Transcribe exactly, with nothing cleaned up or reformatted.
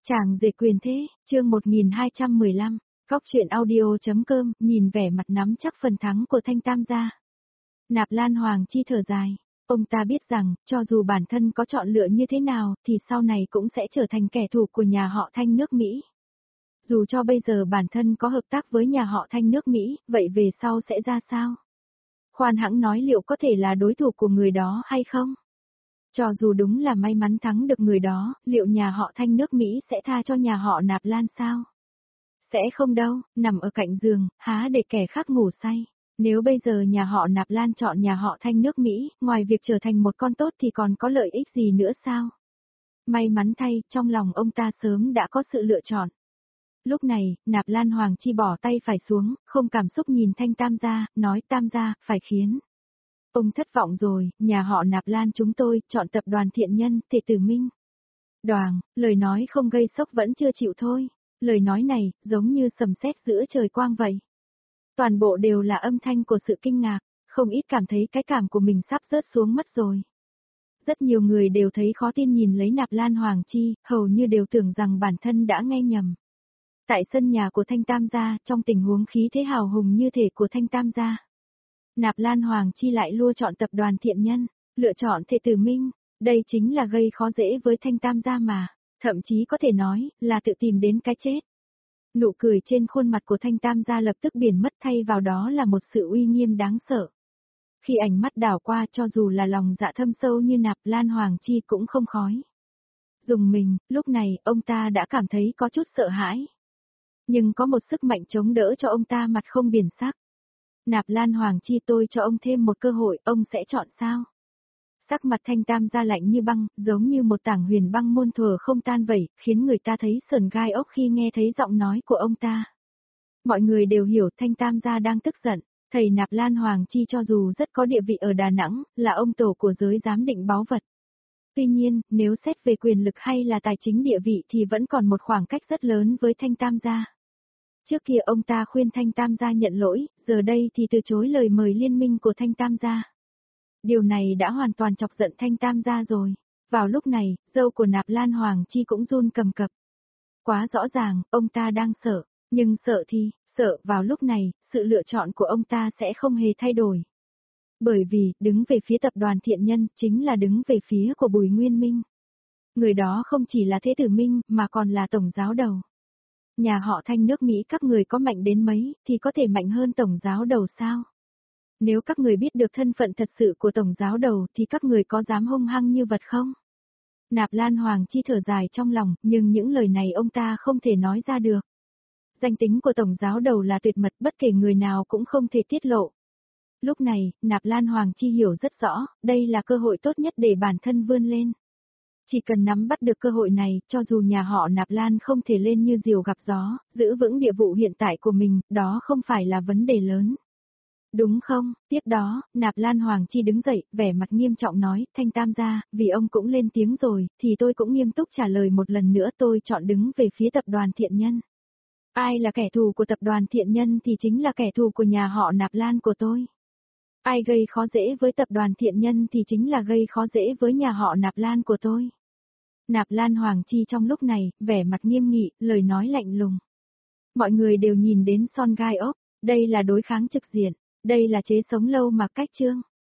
Chàng rể quyền thế, chương một nghìn hai trăm mười lăm, Cóc truyện audio.com, nhìn vẻ mặt nắm chắc phần thắng của Thanh Tam gia. Nạp Lan Hoàng Chi thở dài, ông ta biết rằng, cho dù bản thân có chọn lựa như thế nào, thì sau này cũng sẽ trở thành kẻ thù của nhà họ Thanh nước Mỹ. Dù cho bây giờ bản thân có hợp tác với nhà họ Thanh nước Mỹ, vậy về sau sẽ ra sao? Khoan hãng nói liệu có thể là đối thủ của người đó hay không? Cho dù đúng là may mắn thắng được người đó, liệu nhà họ Thanh nước Mỹ sẽ tha cho nhà họ Nạp Lan sao? Sẽ không đâu, nằm ở cạnh giường, há để kẻ khác ngủ say. Nếu bây giờ nhà họ Nạp Lan chọn nhà họ Thanh nước Mỹ, ngoài việc trở thành một con tốt thì còn có lợi ích gì nữa sao? May mắn thay, trong lòng ông ta sớm đã có sự lựa chọn. Lúc này, Nạp Lan Hoàng Chi bỏ tay phải xuống, không cảm xúc nhìn Thanh Tam gia, nói Tam gia, phải khiến. Ông thất vọng rồi, nhà họ Nạp Lan chúng tôi chọn tập đoàn Thiện Nhân, Tề Tử Minh. Đoàng, lời nói không gây sốc vẫn chưa chịu thôi. Lời nói này, giống như sầm sét giữa trời quang vậy. Toàn bộ đều là âm thanh của sự kinh ngạc, không ít cảm thấy cái cảm của mình sắp rớt xuống mất rồi. Rất nhiều người đều thấy khó tin nhìn lấy Nạp Lan Hoàng Chi, hầu như đều tưởng rằng bản thân đã nghe nhầm. Tại sân nhà của Thanh Tam gia, trong tình huống khí thế hào hùng như thể của Thanh Tam gia, Nạp Lan Hoàng Chi lại lựa chọn tập đoàn Thiện Nhân, lựa chọn Tề Tử Minh, đây chính là gây khó dễ với Thanh Tam gia mà, thậm chí có thể nói là tự tìm đến cái chết. Nụ cười trên khuôn mặt của Thanh Tam gia lập tức biến mất, thay vào đó là một sự uy nghiêm đáng sợ. Khi ánh mắt đảo qua, cho dù là lòng dạ thâm sâu như Nạp Lan Hoàng Chi cũng không khói. Dùng mình, lúc này, ông ta đã cảm thấy có chút sợ hãi. Nhưng có một sức mạnh chống đỡ cho ông ta mặt không biển sắc. Nạp Lan Hoàng Chi, tôi cho ông thêm một cơ hội, ông sẽ chọn sao? Sắc mặt Thanh Tam gia lạnh như băng, giống như một tảng huyền băng muôn thuở không tan vẩy, khiến người ta thấy sởn gai ốc khi nghe thấy giọng nói của ông ta. Mọi người đều hiểu Thanh Tam gia đang tức giận, thầy Nạp Lan Hoàng Chi cho dù rất có địa vị ở Đà Nẵng, là ông tổ của giới giám định báu vật. Tuy nhiên, nếu xét về quyền lực hay là tài chính địa vị thì vẫn còn một khoảng cách rất lớn với Thanh Tam gia. Trước kia ông ta khuyên Thanh Tam gia nhận lỗi, giờ đây thì từ chối lời mời liên minh của Thanh Tam gia. Điều này đã hoàn toàn chọc giận Thanh Tam gia rồi. Vào lúc này, dâu của Nạp Lan Hoàng Chi cũng run cầm cập. Quá rõ ràng, ông ta đang sợ, nhưng sợ thì, sợ vào lúc này, sự lựa chọn của ông ta sẽ không hề thay đổi. Bởi vì, đứng về phía tập đoàn Thiện Nhân, chính là đứng về phía của Bùi Nguyên Minh. Người đó không chỉ là Thế Tử Minh, mà còn là tổng giáo đầu. Nhà họ Thanh nước Mỹ các người có mạnh đến mấy, thì có thể mạnh hơn tổng giáo đầu sao? Nếu các người biết được thân phận thật sự của tổng giáo đầu thì các người có dám hung hăng như vật không? Nạp Lan Hoàng Chi thở dài trong lòng, nhưng những lời này ông ta không thể nói ra được. Danh tính của tổng giáo đầu là tuyệt mật, bất kể người nào cũng không thể tiết lộ. Lúc này, Nạp Lan Hoàng Chi hiểu rất rõ, đây là cơ hội tốt nhất để bản thân vươn lên. Chỉ cần nắm bắt được cơ hội này, cho dù nhà họ Nạp Lan không thể lên như diều gặp gió, giữ vững địa vụ hiện tại của mình, đó không phải là vấn đề lớn. Đúng không? Tiếp đó, Nạp Lan Hoàng Chi đứng dậy, vẻ mặt nghiêm trọng nói, Thanh Tam gia, vì ông cũng lên tiếng rồi, thì tôi cũng nghiêm túc trả lời một lần nữa, tôi chọn đứng về phía tập đoàn Thiện Nhân. Ai là kẻ thù của tập đoàn Thiện Nhân thì chính là kẻ thù của nhà họ Nạp Lan của tôi. Ai gây khó dễ với tập đoàn Thiện Nhân thì chính là gây khó dễ với nhà họ Nạp Lan của tôi. Nạp Lan Hoàng Chi trong lúc này, vẻ mặt nghiêm nghị, lời nói lạnh lùng. Mọi người đều nhìn đến son gai ốc, đây là đối kháng trực diện, đây là chế sống lâu mà cách chương.